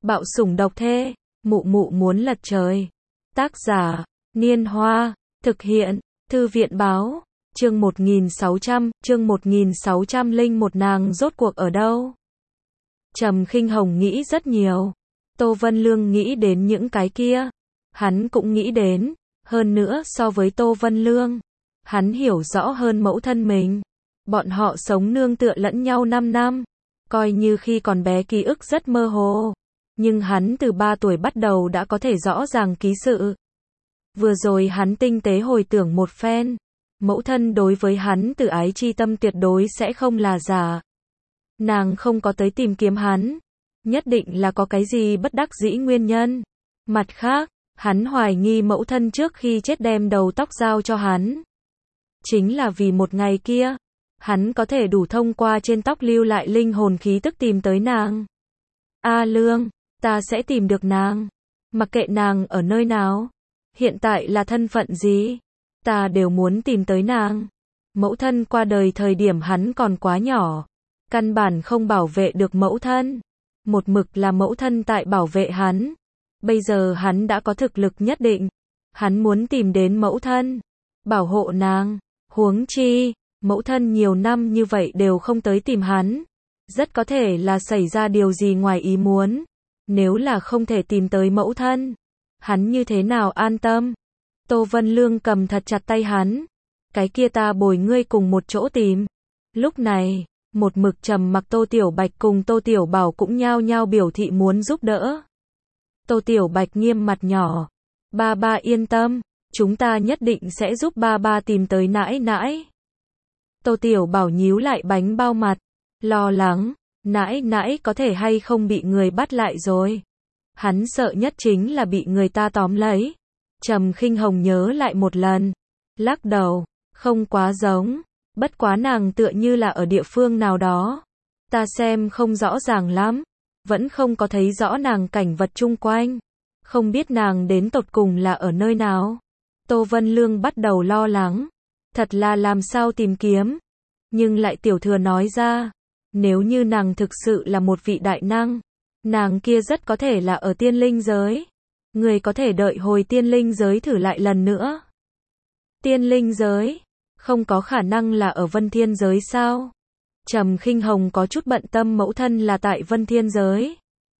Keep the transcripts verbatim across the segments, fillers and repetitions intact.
Bạo sủng độc thê, mụ mụ muốn lật trời. Tác giả, Niên Hoa, thực hiện, Thư viện Báo, chương một nghìn sáu trăm, chương một nghìn sáu trăm lẻ một nàng rốt cuộc ở đâu? Trầm Khinh Hồng nghĩ rất nhiều. Tô Vân Lương nghĩ đến những cái kia. Hắn cũng nghĩ đến, hơn nữa so với Tô Vân Lương. Hắn hiểu rõ hơn mẫu thân mình. Bọn họ sống nương tựa lẫn nhau năm năm. Coi như khi còn bé ký ức rất mơ hồ. Nhưng hắn từ ba tuổi bắt đầu đã có thể rõ ràng ký sự. Vừa rồi hắn tinh tế hồi tưởng một phen. Mẫu thân đối với hắn từ ái chi tâm tuyệt đối sẽ không là giả. Nàng không có tới tìm kiếm hắn. Nhất định là có cái gì bất đắc dĩ nguyên nhân. Mặt khác, hắn hoài nghi mẫu thân trước khi chết đem đầu tóc giao cho hắn. Chính là vì một ngày kia, hắn có thể đủ thông qua trên tóc lưu lại linh hồn khí tức tìm tới nàng. A Lương, ta sẽ tìm được nàng. Mặc kệ nàng ở nơi nào, hiện tại là thân phận gì, ta đều muốn tìm tới nàng. Mẫu thân qua đời thời điểm hắn còn quá nhỏ, căn bản không bảo vệ được mẫu thân. Một mực là mẫu thân tại bảo vệ hắn. Bây giờ hắn đã có thực lực nhất định. Hắn muốn tìm đến mẫu thân, bảo hộ nàng. Huống chi, mẫu thân nhiều năm như vậy đều không tới tìm hắn. Rất có thể là xảy ra điều gì ngoài ý muốn. Nếu là không thể tìm tới mẫu thân, hắn như thế nào an tâm? Tô Vân Lương cầm thật chặt tay hắn. Cái kia ta bồi ngươi cùng một chỗ tìm. Lúc này, một mực trầm mặc Tô Tiểu Bạch cùng Tô Tiểu Bảo cũng nhao nhao biểu thị muốn giúp đỡ. Tô Tiểu Bạch nghiêm mặt nhỏ. Ba ba yên tâm, chúng ta nhất định sẽ giúp ba ba tìm tới nãi nãi. Tô Tiểu Bảo nhíu lại bánh bao mặt, lo lắng, nãi nãi có thể hay không bị người bắt lại rồi. Hắn sợ nhất chính là bị người ta tóm lấy. Trầm Khinh Hồng nhớ lại một lần, lắc đầu, không quá giống, bất quá nàng tựa như là ở địa phương nào đó. Ta xem không rõ ràng lắm, vẫn không có thấy rõ nàng cảnh vật chung quanh, không biết nàng đến tột cùng là ở nơi nào. Tô Vân Lương bắt đầu lo lắng, thật là làm sao tìm kiếm. Nhưng lại tiểu thừa nói ra, nếu như nàng thực sự là một vị đại năng, nàng kia rất có thể là ở tiên linh giới. Người có thể đợi hồi tiên linh giới thử lại lần nữa. Tiên linh giới, không có khả năng là ở Vân Thiên giới sao? Trầm Khinh Hồng có chút bận tâm mẫu thân là tại Vân Thiên giới.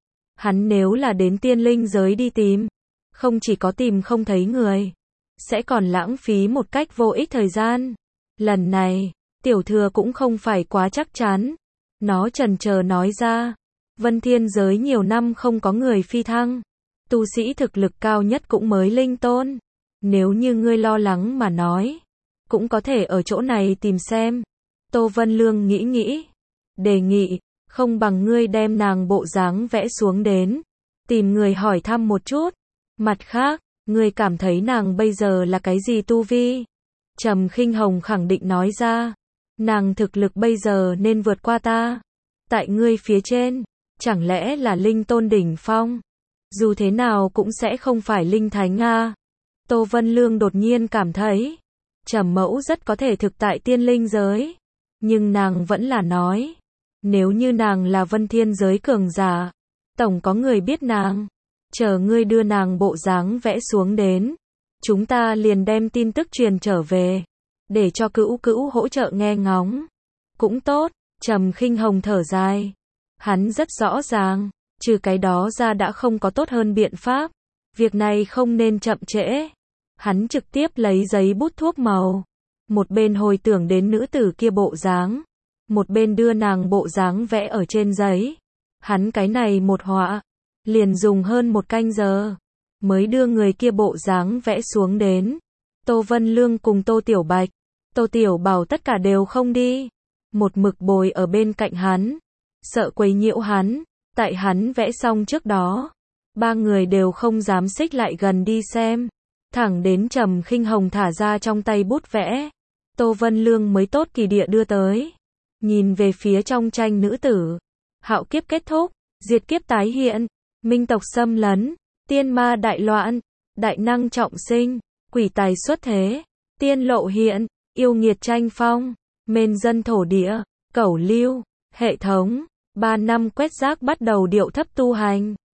Hắn nếu là đến tiên linh giới đi tìm, không chỉ có tìm không thấy người, sẽ còn lãng phí một cách vô ích thời gian. Lần này, tiểu thừa cũng không phải quá chắc chắn. Nó chần chờ nói ra, Vân Thiên giới nhiều năm không có người phi thăng. Tu sĩ thực lực cao nhất cũng mới linh tôn. Nếu như ngươi lo lắng mà nói, cũng có thể ở chỗ này tìm xem. Tô Vân Lương nghĩ nghĩ, đề nghị, không bằng ngươi đem nàng bộ dáng vẽ xuống đến, tìm người hỏi thăm một chút. Mặt khác, ngươi cảm thấy nàng bây giờ là cái gì tu vi? Trầm Khinh Hồng khẳng định nói ra, nàng thực lực bây giờ nên vượt qua ta. Tại ngươi phía trên, chẳng lẽ là linh tôn đỉnh phong? Dù thế nào cũng sẽ không phải linh thánh a. Tô Vân Lương đột nhiên cảm thấy, Trầm mẫu rất có thể thực tại tiên linh giới. Nhưng nàng vẫn là nói, nếu như nàng là Vân Thiên giới cường giả, tổng có người biết nàng. Chờ ngươi đưa nàng bộ dáng vẽ xuống đến, chúng ta liền đem tin tức truyền trở về, để cho cữu cữu hỗ trợ nghe ngóng. Cũng tốt. Trầm Khinh Hồng thở dài. Hắn rất rõ ràng, trừ cái đó ra đã không có tốt hơn biện pháp. Việc này không nên chậm trễ. Hắn trực tiếp lấy giấy bút thuốc màu, một bên hồi tưởng đến nữ tử kia bộ dáng, một bên đưa nàng bộ dáng vẽ ở trên giấy. Hắn cái này một họa, liền dùng hơn một canh giờ, mới đưa người kia bộ dáng vẽ xuống đến. Tô Vân Lương cùng Tô Tiểu Bạch, Tô Tiểu Bảo tất cả đều không đi, một mực bồi ở bên cạnh hắn, sợ quấy nhiễu hắn. Tại hắn vẽ xong trước đó, ba người đều không dám xích lại gần đi xem. Thẳng đến Trầm Khinh Hồng thả ra trong tay bút vẽ, Tô Vân Lương mới tốt kỳ địa đưa tới. Nhìn về phía trong tranh nữ tử, hạo kiếp kết thúc, diệt kiếp tái hiện, minh tộc xâm lấn, tiên ma đại loạn, đại năng trọng sinh, quỷ tài xuất thế, tiên lộ hiện, yêu nghiệt tranh phong, mên dân thổ địa, cẩu lưu, hệ thống. Ba năm quét rác bắt đầu điệu thấp tu hành.